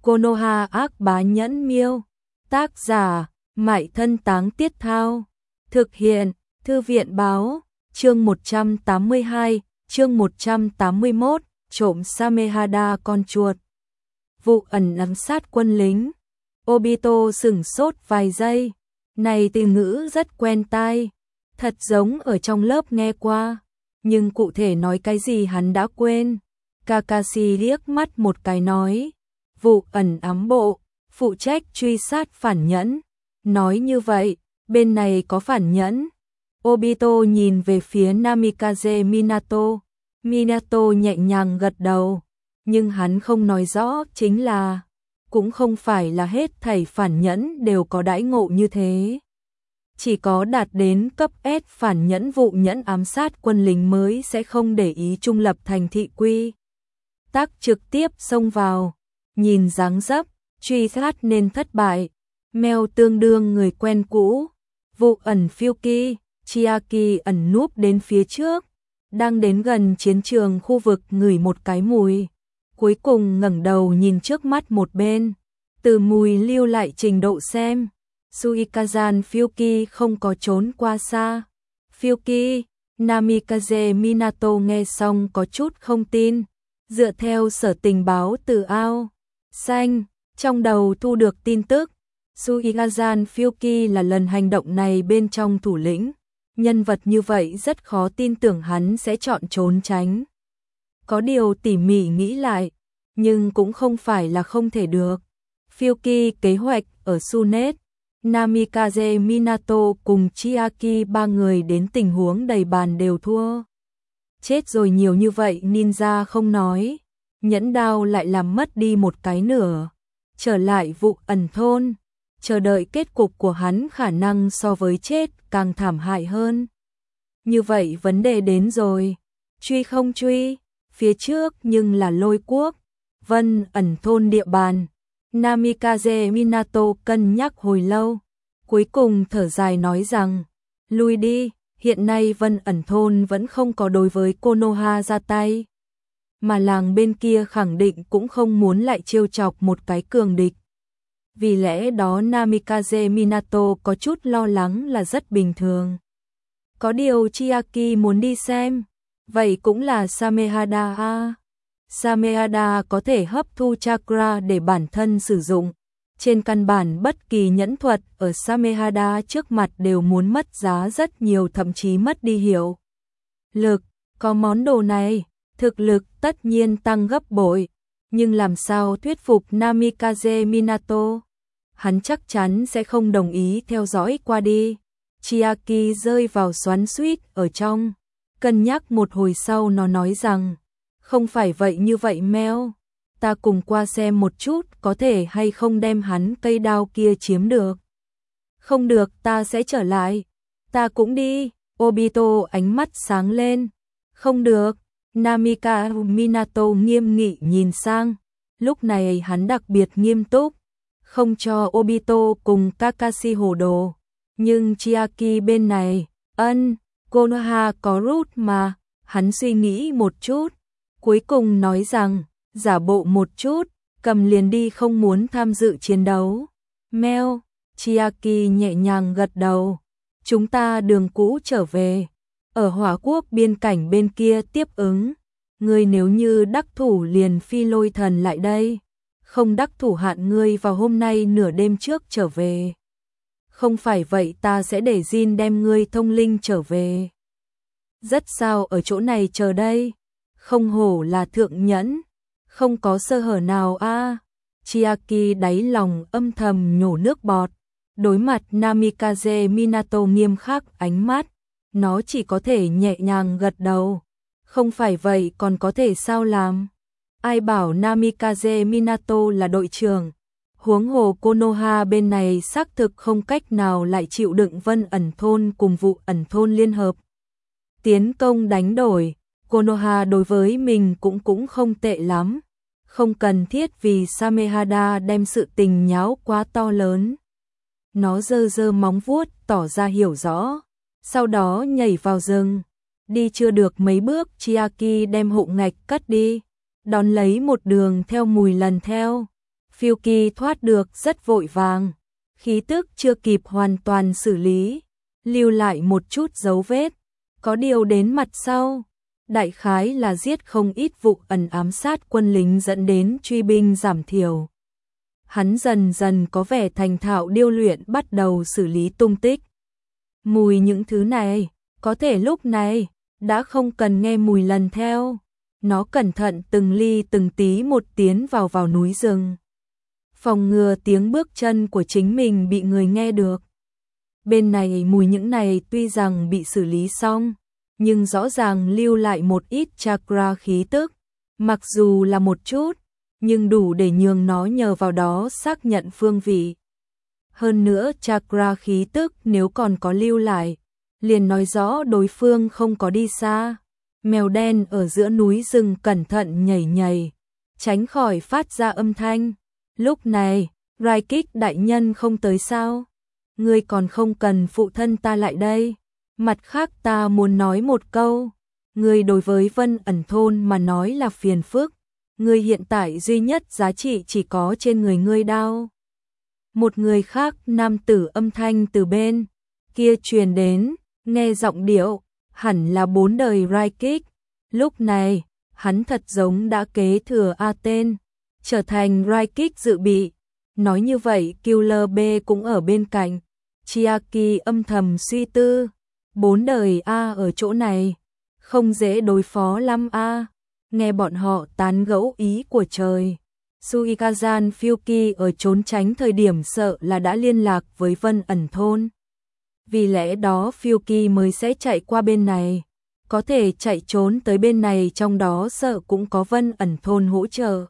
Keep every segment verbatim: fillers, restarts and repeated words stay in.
Konoha ác bá nhẫn miêu. Tác giả, Mại Thân Táng Tiết Thao. Thực hiện, Thư viện báo. Chương một trăm tám mươi hai, chương một trăm tám mươi mốt, trộm Samehada con chuột. Vụ ẩn ám sát quân lính. Obito sửng sốt vài giây. Này từ ngữ rất quen tai. Thật giống ở trong lớp nghe qua. Nhưng cụ thể nói cái gì hắn đã quên. Kakashi liếc mắt một cái nói. Vụ ẩn ám bộ, phụ trách truy sát phản nhẫn. Nói như vậy, bên này có phản nhẫn. Obito nhìn về phía Namikaze Minato. Minato nhẹ nhàng gật đầu. Nhưng hắn không nói rõ chính là, cũng không phải là hết thảy phản nhẫn đều có đãi ngộ như thế. Chỉ có đạt đến cấp S phản nhẫn vụ nhẫn ám sát quân lính mới sẽ không để ý trung lập thành thị quy. Tác trực tiếp xông vào, nhìn dáng dấp, truy sát nên thất bại. Mèo tương đương người quen cũ. Vụ ẩn Fyuki, Chiaki ẩn núp đến phía trước, đang đến gần chiến trường khu vực ngửi một cái mùi. Cuối cùng ngẩng đầu nhìn trước mắt một bên, từ mùi lưu lại trình độ xem. Suikazan Fyuki không có trốn qua xa. Fyuki, Namikaze Minato nghe xong có chút không tin. Dựa theo sở tình báo từ ao xanh, trong đầu thu được tin tức, Suikazan Fyuki là lần hành động này bên trong thủ lĩnh. Nhân vật như vậy rất khó tin tưởng hắn sẽ chọn trốn tránh. Có điều tỉ mỉ nghĩ lại, nhưng cũng không phải là không thể được. Fyuki kế hoạch ở Sunet, Namikaze Minato cùng Chiaki ba người đến tình huống đầy bàn đều thua. Chết rồi nhiều như vậy ninja không nói, nhẫn đao lại làm mất đi một cái nửa. Trở lại vụ ẩn thôn, chờ đợi kết cục của hắn khả năng so với chết càng thảm hại hơn. Như vậy vấn đề đến rồi, truy không truy, phía trước nhưng là Lôi Quốc, Vân ẩn thôn địa bàn. Namikaze Minato cân nhắc hồi lâu, cuối cùng thở dài nói rằng, lui đi, hiện nay Vân ẩn thôn vẫn không có đối với Konoha ra tay. Mà làng bên kia khẳng định cũng không muốn lại trêu chọc một cái cường địch. Vì lẽ đó Namikaze Minato có chút lo lắng là rất bình thường. Có điều Chiaki muốn đi xem, vậy cũng là Samehada a. Samehada có thể hấp thu chakra để bản thân sử dụng. Trên căn bản bất kỳ nhẫn thuật ở Samehada trước mặt đều muốn mất giá rất nhiều, thậm chí mất đi hiệu lực. Có món đồ này, thực lực tất nhiên tăng gấp bội. Nhưng làm sao thuyết phục Namikaze Minato? Hắn chắc chắn sẽ không đồng ý theo dõi qua đi. Chiaki rơi vào xoắn xuýt ở trong. Cân nhắc một hồi sau nó nói rằng, không phải vậy như vậy Mel, ta cùng qua xem một chút có thể hay không đem hắn cây đao kia chiếm được. Không được, ta sẽ trở lại. Ta cũng đi. Obito ánh mắt sáng lên. Không được. Namikaze Minato nghiêm nghị nhìn sang. Lúc này hắn đặc biệt nghiêm túc, không cho Obito cùng Kakashi hồ đồ. Nhưng Chiaki bên này, ân, Konoha có rút mà. Hắn suy nghĩ một chút, cuối cùng nói rằng, giả bộ một chút, cầm liền đi, không muốn tham dự chiến đấu. Mel, Chiaki nhẹ nhàng gật đầu. Chúng ta đường cũ trở về, ở Hỏa Quốc biên cảnh bên kia tiếp ứng. Ngươi nếu như đắc thủ liền phi lôi thần lại đây, không đắc thủ hạn ngươi vào hôm nay nửa đêm trước trở về. Không phải vậy ta sẽ để Jin đem ngươi thông linh trở về. Rất sao ở chỗ này chờ đây, không hổ là thượng nhẫn, không có sơ hở nào a. À. Chiaki đáy lòng âm thầm nhổ nước bọt. Đối mặt Namikaze Minato nghiêm khắc ánh mắt, nó chỉ có thể nhẹ nhàng gật đầu. Không phải vậy còn có thể sao làm? Ai bảo Namikaze Minato là đội trưởng? Huống hồ Konoha bên này xác thực không cách nào lại chịu đựng Vân ẩn thôn cùng vụ ẩn thôn liên hợp tiến công đánh đổi. Konoha đối với mình cũng cũng không tệ lắm, không cần thiết vì Samehada đem sự tình nháo quá to lớn. Nó giơ giơ móng vuốt tỏ ra hiểu rõ, sau đó nhảy vào rừng. Đi chưa được mấy bước Chiaki đem hộ ngạch cất đi, đón lấy một đường theo mùi lần theo. Phiêu Kỳ thoát được rất vội vàng, khí tức chưa kịp hoàn toàn xử lý, lưu lại một chút dấu vết, có điều đến mặt sau, đại khái là giết không ít vụ ẩn ám sát quân lính dẫn đến truy binh giảm thiểu. Hắn dần dần có vẻ thành thạo điêu luyện bắt đầu xử lý tung tích. Mùi những thứ này, có thể lúc này, đã không cần nghe mùi lần theo. Nó cẩn thận từng ly từng tí một tiến vào vào núi rừng. Phòng ngừa tiếng bước chân của chính mình bị người nghe được. Bên này mùi những này tuy rằng bị xử lý xong, nhưng rõ ràng lưu lại một ít chakra khí tức. Mặc dù là một chút, nhưng đủ để nhường nó nhờ vào đó xác nhận phương vị. Hơn nữa chakra khí tức nếu còn có lưu lại, liền nói rõ đối phương không có đi xa. Mèo đen ở giữa núi rừng cẩn thận nhảy nhảy, tránh khỏi phát ra âm thanh. Lúc này, Rai Kích đại nhân không tới sao? Ngươi còn không cần phụ thân ta lại đây. Mặt khác ta muốn nói một câu. Ngươi đối với Vân Ẩn Thôn mà nói là phiền phức. Ngươi hiện tại duy nhất giá trị chỉ có trên người ngươi đao. Một người khác nam tử âm thanh từ bên kia truyền đến, nghe giọng điệu, hẳn là bốn đời Rai Kích. Lúc này, hắn thật giống đã kế thừa A tên, trở thành Rai Kích dự bị. Nói như vậy Killer B cũng ở bên cạnh. Chiaki âm thầm suy tư, bốn đời A ở chỗ này, không dễ đối phó lắm A. Nghe bọn họ tán gẫu ý của trời. Suikazan Fyuki ở trốn tránh thời điểm sợ là đã liên lạc với Vân Ẩn Thôn. Vì lẽ đó Fyuki mới sẽ chạy qua bên này. Có thể chạy trốn tới bên này trong đó sợ cũng có Vân Ẩn Thôn hỗ trợ.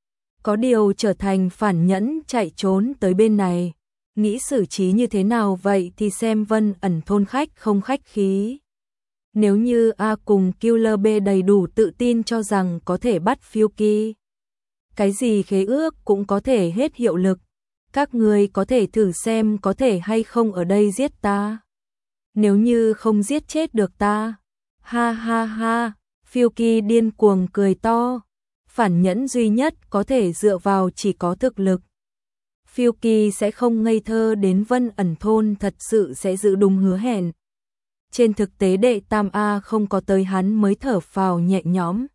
Có điều trở thành phản nhẫn chạy trốn tới bên này. Nghĩ xử trí như thế nào vậy thì xem Vân Ẩn Thôn khách không khách khí. Nếu như A cùng Killer B đầy đủ tự tin cho rằng có thể bắt Fyuki, cái gì khế ước cũng có thể hết hiệu lực. Các người có thể thử xem có thể hay không ở đây giết ta. Nếu như không giết chết được ta, ha ha ha, Fyuki điên cuồng cười to. Phản nhẫn duy nhất có thể dựa vào chỉ có thực lực. Fyuki sẽ không ngây thơ đến Vân Ẩn Thôn thật sự sẽ giữ đúng hứa hẹn. Trên thực tế đệ tam A không có tới hắn mới thở phào nhẹ nhõm.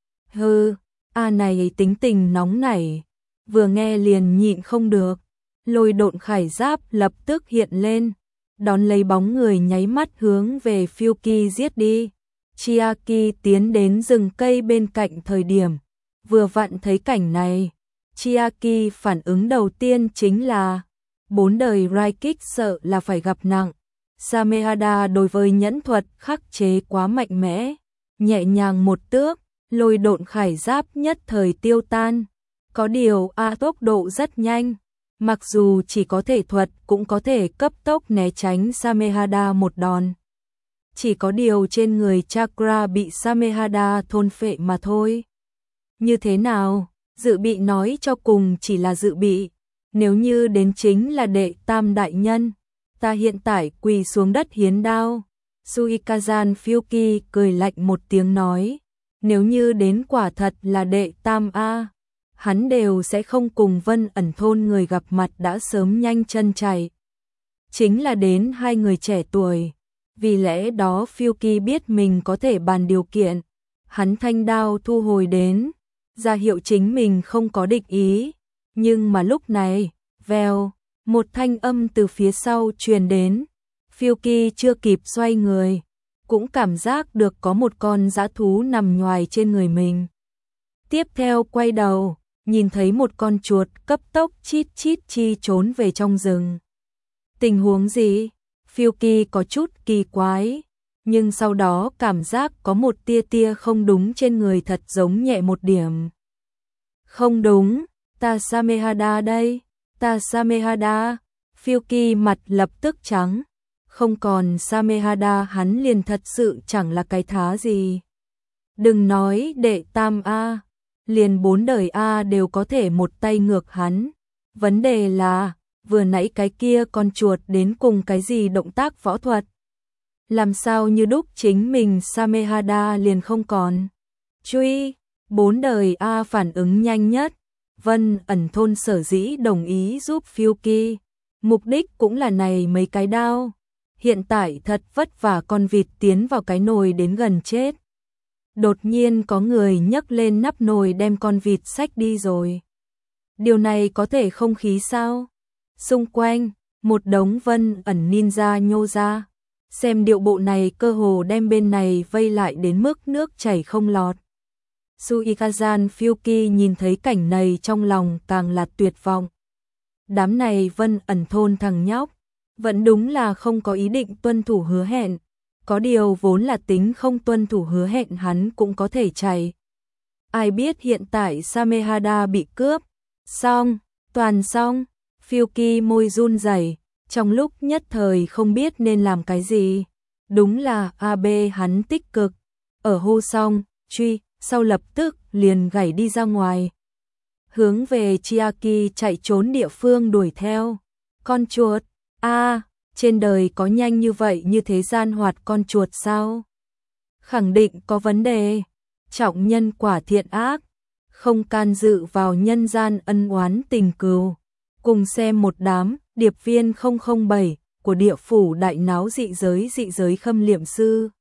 Hừ, A này tính tình nóng nảy, vừa nghe liền nhịn không được. Lôi độn khải giáp lập tức hiện lên, đón lấy bóng người nháy mắt hướng về Fyuki giết đi. Chiaki tiến đến rừng cây bên cạnh thời điểm, vừa vặn thấy cảnh này. Chiaki phản ứng đầu tiên chính là bốn đời Rai Kích sợ là phải gặp nặng. Samehada đối với nhẫn thuật khắc chế quá mạnh mẽ, nhẹ nhàng một tước, lôi độn khải giáp nhất thời tiêu tan. Có điều A tốc độ rất nhanh, mặc dù chỉ có thể thuật cũng có thể cấp tốc né tránh Samehada một đòn. Chỉ có điều trên người chakra bị Samehada thôn phệ mà thôi. Như thế nào? Dự bị nói cho cùng chỉ là dự bị. Nếu như đến chính là đệ tam đại nhân, ta hiện tại quỳ xuống đất hiến đao. Suikazan Fyuki cười lạnh một tiếng nói. Nếu như đến quả thật là đệ tam A, hắn đều sẽ không cùng Vân Ẩn Thôn người gặp mặt đã sớm nhanh chân chạy. Chính là đến hai người trẻ tuổi. Vì lẽ đó Fyuki biết mình có thể bàn điều kiện. Hắn thanh đao thu hồi đến, ra hiệu chính mình không có địch ý. Nhưng mà lúc này, vèo, một thanh âm từ phía sau truyền đến. Fyuki chưa kịp xoay người, cũng cảm giác được có một con dã thú nằm nhoài trên người mình. Tiếp theo quay đầu, nhìn thấy một con chuột cấp tốc chít chít chi trốn về trong rừng. Tình huống gì? Fyuki có chút kỳ quái, nhưng sau đó cảm giác có một tia tia không đúng trên người thật giống nhẹ một điểm. Không đúng, ta Samehada đây, ta Samehada. Fyuki mặt lập tức trắng, không còn Samehada hắn liền thật sự chẳng là cái thá gì. Đừng nói đệ tam A, liền bốn đời A đều có thể một tay ngược hắn. Vấn đề là, vừa nãy cái kia con chuột đến cùng cái gì động tác võ thuật. Làm sao như đúc chính mình Samehada liền không còn. Truy, bốn đời A phản ứng nhanh nhất, Vân ẩn thôn sở dĩ đồng ý giúp Phiêu Kỳ, mục đích cũng là này mấy cái đao. Hiện tại thật vất vả con vịt tiến vào cái nồi đến gần chết. Đột nhiên có người nhấc lên nắp nồi đem con vịt xách đi rồi. Điều này có thể không khí sao? Xung quanh, một đống Vân ẩn ninja nhô ra. Xem điệu bộ này cơ hồ đem bên này vây lại đến mức nước chảy không lọt. Suikazan Phiêu Kỳ nhìn thấy cảnh này trong lòng càng là tuyệt vọng. Đám này Vân ẩn thôn thằng nhóc, vẫn đúng là không có ý định tuân thủ hứa hẹn. Có điều vốn là tính không tuân thủ hứa hẹn hắn cũng có thể chạy. Ai biết hiện tại Samehada bị cướp. Xong, toàn xong. Phiêu Kỳ môi run rẩy, trong lúc nhất thời không biết nên làm cái gì. Đúng là a bê hắn tích cực. Ở hô xong, truy, sau lập tức liền gảy đi ra ngoài. Hướng về Chiaki chạy trốn địa phương đuổi theo. Con chuột, a trên đời có nhanh như vậy như thế gian hoạt con chuột sao? Khẳng định có vấn đề. Trọng nhân quả thiện ác, không can dự vào nhân gian ân oán tình cừu. Cùng xem một đám điệp viên không không bảy của địa phủ đại náo dị giới dị giới khâm liệm sư.